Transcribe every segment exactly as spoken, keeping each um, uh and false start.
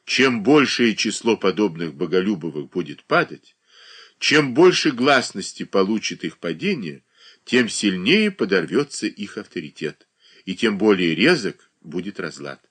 Чем большее число подобных Боголюбовых будет падать, чем больше гласности получит их падение, тем сильнее подорвется их авторитет, и тем более резок будет разлад.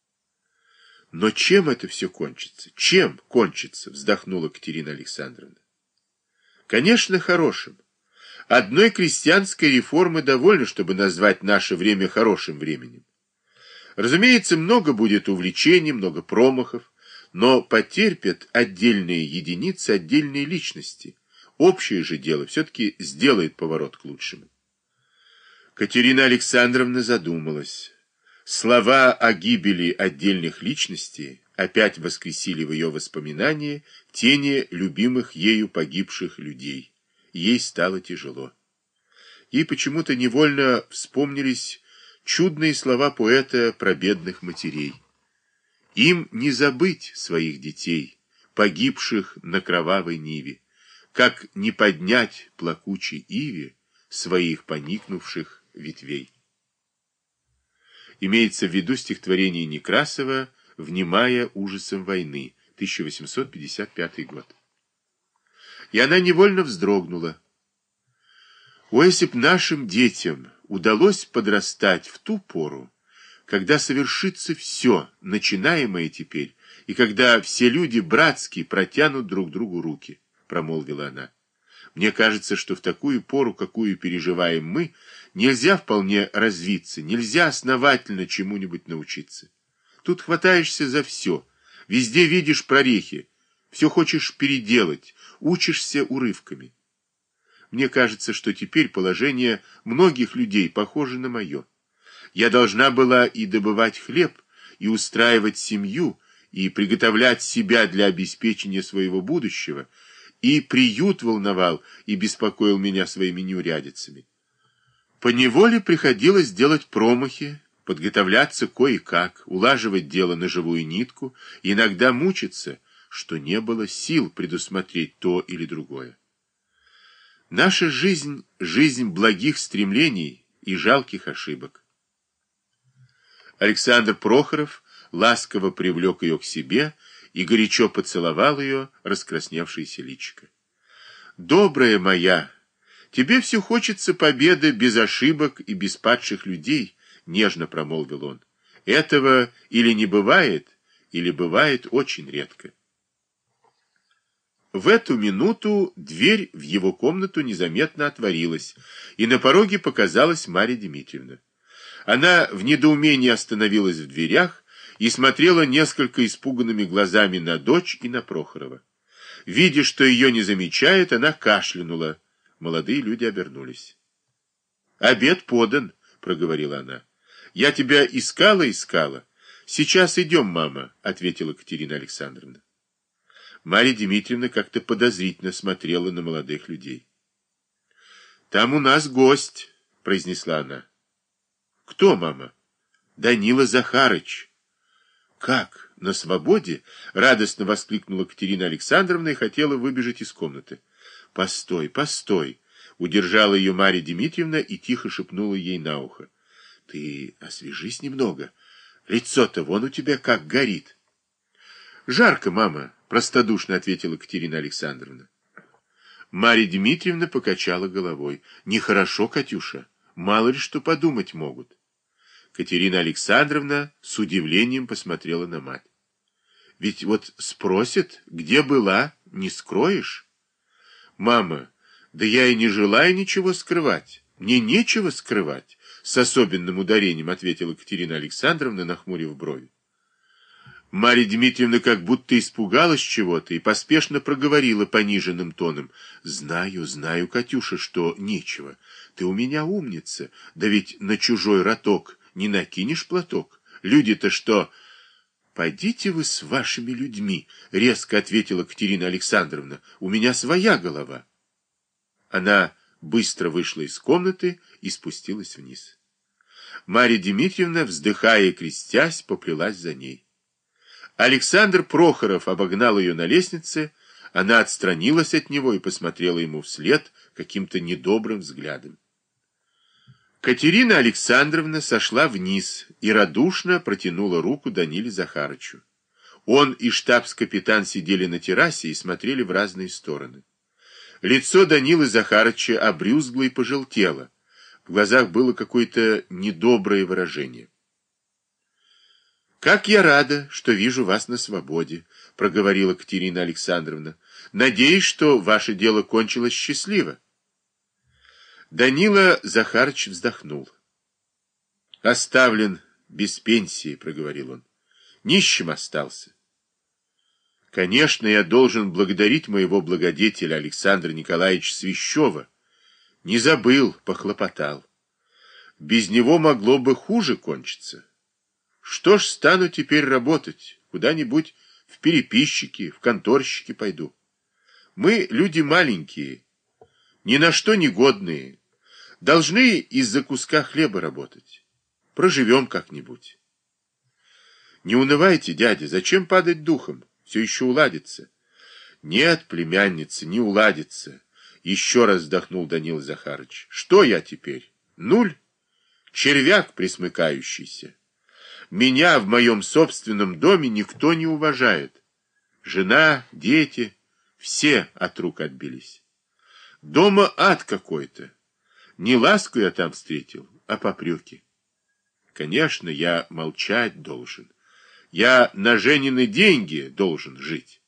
Но чем это все кончится? Чем кончится? Вздохнула Катерина Александровна. Конечно, хорошим. Одной крестьянской реформы довольно, чтобы назвать наше время хорошим временем. Разумеется, много будет увлечений, много промахов, но потерпят отдельные единицы, отдельные личности. Общее же дело все-таки сделает поворот к лучшему. Катерина Александровна задумалась. Слова о гибели отдельных личностей опять воскресили в ее воспоминании тени любимых ею погибших людей. Ей стало тяжело. Ей почему-то невольно вспомнились чудные слова поэта про бедных матерей. Им не забыть своих детей, погибших на кровавой ниве, как не поднять плакучей иве своих поникнувших ветвей. Имеется в виду стихотворение Некрасова «Внимая ужасом войны», тысяча восемьсот пятьдесят пятый год. И она невольно вздрогнула. О, если б нашим детям удалось подрастать в ту пору, когда совершится все, начинаемое теперь, и когда все люди братски протянут друг другу руки, промолвила она. Мне кажется, что в такую пору, какую переживаем мы, нельзя вполне развиться, нельзя основательно чему-нибудь научиться. Тут хватаешься за все, везде видишь прорехи, все хочешь переделать, учишься урывками. Мне кажется, что теперь положение многих людей похоже на мое. Я должна была и добывать хлеб, и устраивать семью, и приготовлять себя для обеспечения своего будущего, и приют волновал и беспокоил меня своими неурядицами. Поневоле приходилось делать промахи, подготовляться кое-как, улаживать дело на живую нитку, иногда мучиться, что не было сил предусмотреть то или другое. Наша жизнь — жизнь благих стремлений и жалких ошибок. Александр Прохоров ласково привлек ее к себе и горячо поцеловал ее раскрасневшееся личико. «Добрая моя, тебе все хочется победы без ошибок и без падших людей», — нежно промолвил он. «Этого или не бывает, или бывает очень редко». В эту минуту дверь в его комнату незаметно отворилась, и на пороге показалась Марья Дмитриевна. Она в недоумении остановилась в дверях и смотрела несколько испуганными глазами на дочь и на Прохорова. Видя, что ее не замечают, она кашлянула. Молодые люди обернулись. «Обед подан», — проговорила она. «Я тебя искала, искала. Сейчас идем, мама», — ответила Катерина Александровна. Марья Дмитриевна как-то подозрительно смотрела на молодых людей. «Там у нас гость», — произнесла она. «Кто, мама?» «Данила Захарыч». «Как? На свободе?» — радостно воскликнула Катерина Александровна и хотела выбежать из комнаты. «Постой, постой!» — удержала ее Марья Дмитриевна и тихо шепнула ей на ухо. «Ты освежись немного. Лицо-то вон у тебя как горит». «Жарко, мама», — простодушно ответила Катерина Александровна. Марья Дмитриевна покачала головой. «Нехорошо, Катюша. Мало ли что подумать могут». Катерина Александровна с удивлением посмотрела на мать. «Ведь вот спросят, где была, не скроешь?» «Мама, да я и не желаю ничего скрывать. Мне нечего скрывать», — с особенным ударением ответила Катерина Александровна, нахмурив брови. Марья Дмитриевна как будто испугалась чего-то и поспешно проговорила пониженным тоном. «Знаю, знаю, Катюша, что нечего. Ты у меня умница, да ведь на чужой роток не накинешь платок. Люди-то что?» «Пойдите вы с вашими людьми», — резко ответила Катерина Александровна. «У меня своя голова». Она быстро вышла из комнаты и спустилась вниз. Марья Дмитриевна, вздыхая и крестясь, поплелась за ней. Александр Прохоров обогнал ее на лестнице, она отстранилась от него и посмотрела ему вслед каким-то недобрым взглядом. Катерина Александровна сошла вниз и радушно протянула руку Даниле Захарычу. Он и штабс-капитан сидели на террасе и смотрели в разные стороны. Лицо Данилы Захарыча обрюзгло и пожелтело. В глазах было какое-то недоброе выражение. «Как я рада, что вижу вас на свободе», — проговорила Катерина Александровна. «Надеюсь, что ваше дело кончилось счастливо». Данила Захарыч вздохнул. «Оставлен без пенсии», — проговорил он. «Нищим остался». «Конечно, я должен благодарить моего благодетеля Александра Николаевича Свящева. Не забыл, похлопотал. Без него могло бы хуже кончиться. Что ж, стану теперь работать, куда-нибудь в переписчики, в конторщики пойду. Мы люди маленькие, ни на что не годные, должны из-за куска хлеба работать. Проживем как-нибудь». «Не унывайте, дядя, зачем падать духом? Все еще уладится». «Нет, племянница, не уладится», — еще раз вздохнул Данил Захарыч. «Что я теперь? Нуль? Червяк присмыкающийся. Меня в моем собственном доме никто не уважает. Жена, дети, все от рук отбились. Дома ад какой-то. Не ласку я там встретил, а попреки. Конечно, я молчать должен. Я на Женины деньги должен жить».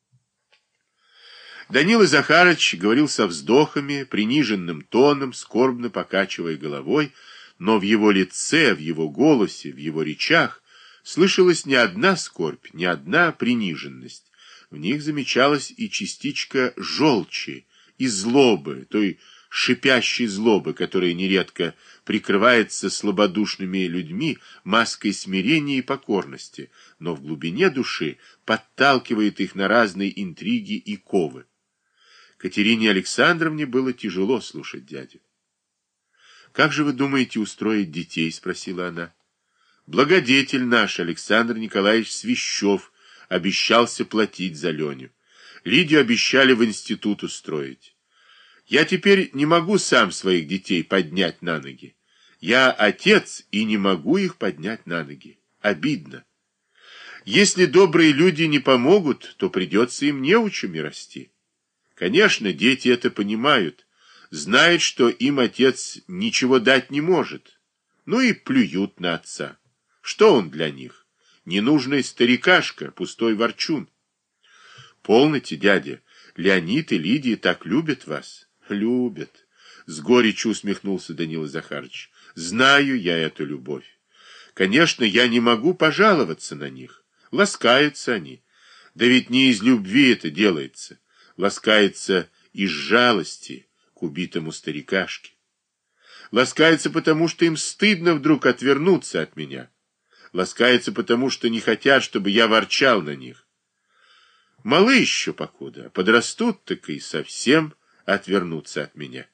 Данила Захарыч говорил со вздохами, приниженным тоном, скорбно покачивая головой, но в его лице, в его голосе, в его речах слышалась не одна скорбь, не одна приниженность. В них замечалась и частичка желчи, и злобы, той шипящей злобы, которая нередко прикрывается слабодушными людьми маской смирения и покорности, но в глубине души подталкивает их на разные интриги и ковы. Катерине Александровне было тяжело слушать дядю. «Как же вы думаете устроить детей?» — спросила она. «Благодетель наш, Александр Николаевич Свящев, обещался платить за Леню. Лидию обещали в институт устроить. Я теперь не могу сам своих детей поднять на ноги. Я отец и не могу их поднять на ноги. Обидно. Если добрые люди не помогут, то придется им неучами расти. Конечно, дети это понимают, знают, что им отец ничего дать не может. Ну и плюют на отца. Что он для них? Ненужный старикашка, пустой ворчун. Полноте, дядя, Леонид и Лидия так любят вас. Любят. С горечью усмехнулся Данила Захарыч. Знаю я эту любовь. Конечно, я не могу пожаловаться на них. Ласкаются они. Да ведь не из любви это делается. Ласкается из жалости к убитому старикашке. Ласкается потому, что им стыдно вдруг отвернуться от меня. Ласкается потому, что не хотят, чтобы я ворчал на них. Малы еще покуда, подрастут, так и совсем отвернутся от меня.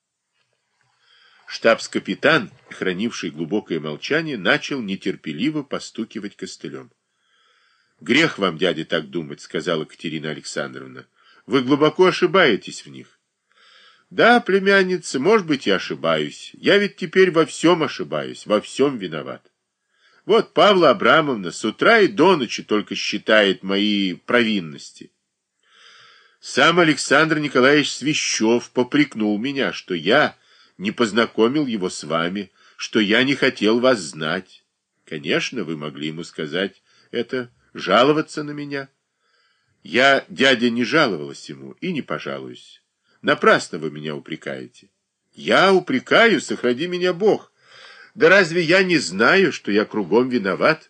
Штабс-капитан, хранивший глубокое молчание, начал нетерпеливо постукивать костылем. «Грех вам, дядя, так думать», — сказала Катерина Александровна. «Вы глубоко ошибаетесь в них». «Да, племянница, может быть, и ошибаюсь. Я ведь теперь во всем ошибаюсь, во всем виноват. Вот Павла Абрамовна с утра и до ночи только считает мои провинности. Сам Александр Николаевич Свящев попрекнул меня, что я не познакомил его с вами, что я не хотел вас знать. Конечно, вы могли ему сказать это, жаловаться на меня. Я, дядя, не жаловалась ему и не пожалуюсь. Напрасно вы меня упрекаете». «Я упрекаю, сохрани меня Бог. Да разве я не знаю, что я кругом виноват?»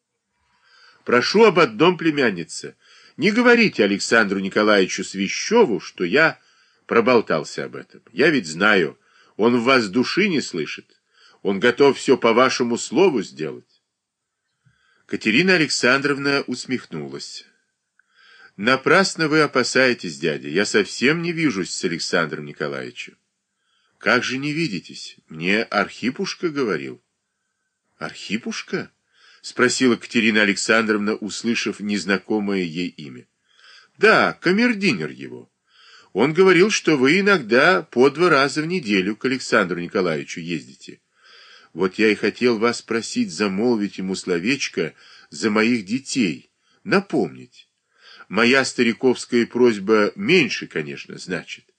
«Прошу об одном, племянница. Не говорите Александру Николаевичу Свящеву, что я проболтался об этом. Я ведь знаю, он в вас души не слышит. Он готов все по вашему слову сделать». Катерина Александровна усмехнулась. «Напрасно вы опасаетесь, дядя. Я совсем не вижусь с Александром Николаевичем». «Как же не видитесь? Мне Архипушка говорил». «Архипушка?» — спросила Катерина Александровна, услышав незнакомое ей имя. «Да, камердинер его. Он говорил, что вы иногда по два раза в неделю к Александру Николаевичу ездите. Вот я и хотел вас просить замолвить ему словечко за моих детей, напомнить. Моя стариковская просьба меньше, конечно, значит.